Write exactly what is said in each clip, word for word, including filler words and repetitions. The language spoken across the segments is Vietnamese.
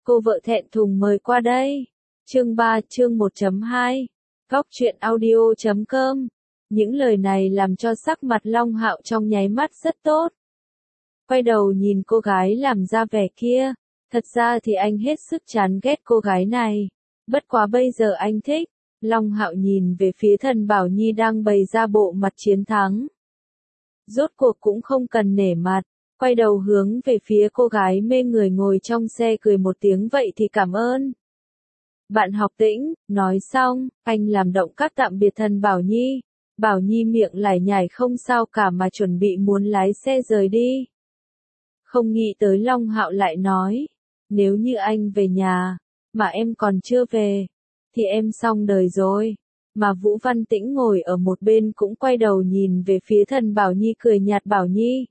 cô vợ thẹn thùng mời qua đây. Chương ba, chương một chấm hai. Góc truyện audio chấm com. Những lời này làm cho sắc mặt Long Hạo trong nháy mắt rất tốt. Quay đầu nhìn cô gái làm ra vẻ kia, thật ra thì anh hết sức chán ghét cô gái này. Bất quá bây giờ anh thích. Long Hạo nhìn về phía Thần Bảo Nhi đang bày ra bộ mặt chiến thắng. Rốt cuộc cũng không cần nể mặt, quay đầu hướng về phía cô gái mê người ngồi trong xe cười một tiếng vậy thì cảm ơn. Bạn học Tĩnh, nói xong, anh làm động tác tạm biệt Thần Bảo Nhi. Bảo Nhi miệng lải nhải không sao cả mà chuẩn bị muốn lái xe rời đi. Không nghĩ tới Long Hạo lại nói, nếu như anh về nhà, mà em còn chưa về, thì em xong đời rồi. Mà Vũ Văn Tĩnh ngồi ở một bên cũng quay đầu nhìn về phía Thần Bảo Nhi cười nhạt Bảo Nhi.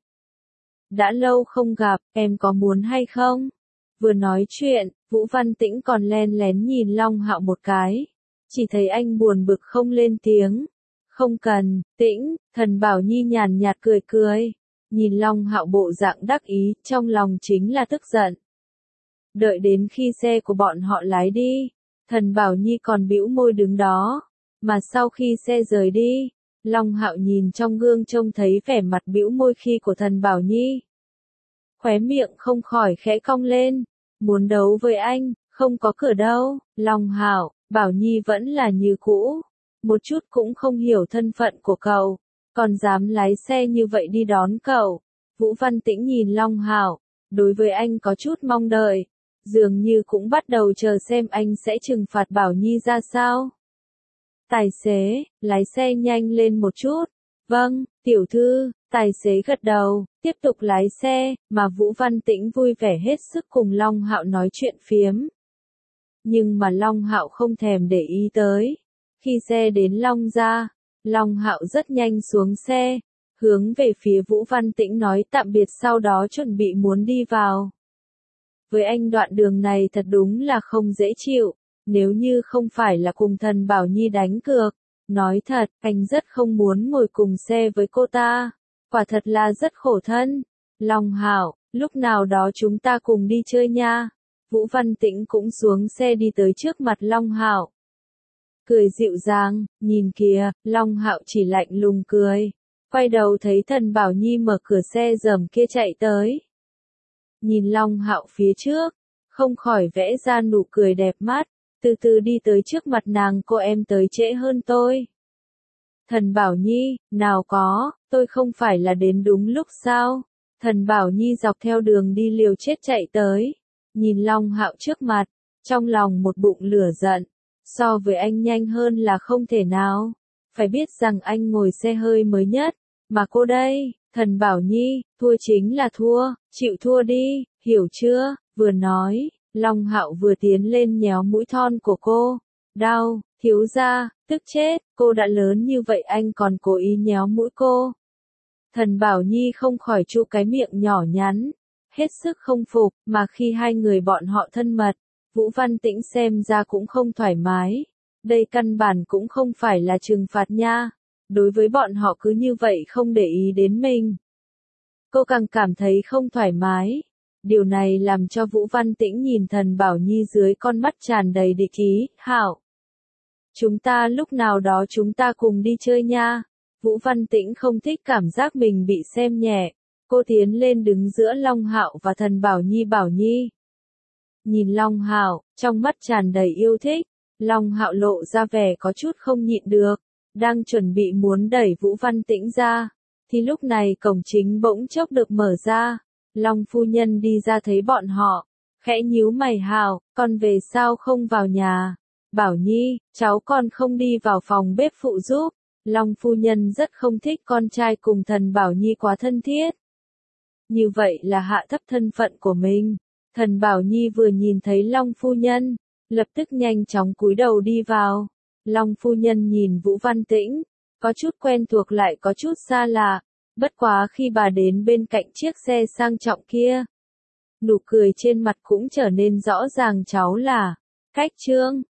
Đã lâu không gặp, em có muốn hay không? Vừa nói chuyện, Vũ Văn Tĩnh còn len lén nhìn Long Hạo một cái. Chỉ thấy anh buồn bực không lên tiếng. Không cần, Tĩnh, Thần Bảo Nhi nhàn nhạt cười cười. Nhìn Long Hạo bộ dạng đắc ý, trong lòng chính là tức giận. Đợi đến khi xe của bọn họ lái đi, Thần Bảo Nhi còn bĩu môi đứng đó. Mà sau khi xe rời đi, Long Hạo nhìn trong gương trông thấy vẻ mặt bĩu môi khi của Thần Bảo Nhi. Khóe miệng không khỏi khẽ cong lên, muốn đấu với anh, không có cửa đâu. Long Hạo, Bảo Nhi vẫn là như cũ, một chút cũng không hiểu thân phận của cậu, còn dám lái xe như vậy đi đón cậu. Vũ Văn Tĩnh nhìn Long Hạo, đối với anh có chút mong đợi, dường như cũng bắt đầu chờ xem anh sẽ trừng phạt Bảo Nhi ra sao. Tài xế, lái xe nhanh lên một chút. Vâng, tiểu thư, tài xế gật đầu, tiếp tục lái xe, mà Vũ Văn Tĩnh vui vẻ hết sức cùng Long Hạo nói chuyện phiếm. Nhưng mà Long Hạo không thèm để ý tới. Khi xe đến Long gia, Long Hạo rất nhanh xuống xe, hướng về phía Vũ Văn Tĩnh nói tạm biệt sau đó chuẩn bị muốn đi vào. Với anh đoạn đường này thật đúng là không dễ chịu. Nếu như không phải là cùng Thần Bảo Nhi đánh cược, nói thật, anh rất không muốn ngồi cùng xe với cô ta. Quả thật là rất khổ thân. Long Hạo, lúc nào đó chúng ta cùng đi chơi nha. Vũ Văn Tĩnh cũng xuống xe đi tới trước mặt Long Hạo. Cười dịu dàng, nhìn kìa, Long Hạo chỉ lạnh lùng cười. Quay đầu thấy Thần Bảo Nhi mở cửa xe rầm kia chạy tới. Nhìn Long Hạo phía trước, không khỏi vẽ ra nụ cười đẹp mắt. Từ từ đi tới trước mặt nàng, cô em tới trễ hơn tôi. Thần Bảo Nhi, nào có, tôi không phải là đến đúng lúc sao? Thần Bảo Nhi dọc theo đường đi liều chết chạy tới. Nhìn Long Hạo trước mặt, trong lòng một bụng lửa giận. So với anh nhanh hơn là không thể nào. Phải biết rằng anh ngồi xe hơi mới nhất. Mà cô đây, Thần Bảo Nhi, thua chính là thua, chịu thua đi, hiểu chưa? Vừa nói, Long Hạo vừa tiến lên nhéo mũi thon của cô. Đau, thiếu gia, tức chết, cô đã lớn như vậy anh còn cố ý nhéo mũi cô. Thần Bảo Nhi không khỏi chu cái miệng nhỏ nhắn, hết sức không phục, mà khi hai người bọn họ thân mật, Vũ Văn Tĩnh xem ra cũng không thoải mái. Đây căn bản cũng không phải là trừng phạt nha. Đối với bọn họ cứ như vậy không để ý đến mình. Cô càng cảm thấy không thoải mái. Điều này làm cho Vũ Văn Tĩnh nhìn Thần Bảo Nhi dưới con mắt tràn đầy địch ý. Hảo, chúng ta lúc nào đó chúng ta cùng đi chơi nha. Vũ Văn Tĩnh không thích cảm giác mình bị xem nhẹ. Cô tiến lên đứng giữa Long Hạo và Thần Bảo Nhi. Bảo Nhi nhìn Long Hạo, trong mắt tràn đầy yêu thích. Long Hạo lộ ra vẻ có chút không nhịn được, đang chuẩn bị muốn đẩy Vũ Văn Tĩnh ra, thì lúc này cổng chính bỗng chốc được mở ra. Long phu nhân đi ra thấy bọn họ, khẽ nhíu mày. Hạo, con về sao không vào nhà? Bảo Nhi, cháu con không đi vào phòng bếp phụ giúp. Long phu nhân rất không thích con trai cùng Thần Bảo Nhi quá thân thiết. Như vậy là hạ thấp thân phận của mình. Thần Bảo Nhi vừa nhìn thấy Long phu nhân, lập tức nhanh chóng cúi đầu đi vào. Long phu nhân nhìn Vũ Văn Tĩnh, có chút quen thuộc lại có chút xa lạ. Bất quá khi bà đến bên cạnh chiếc xe sang trọng kia, nụ cười trên mặt cũng trở nên rõ ràng. Cháu là Cách Trương.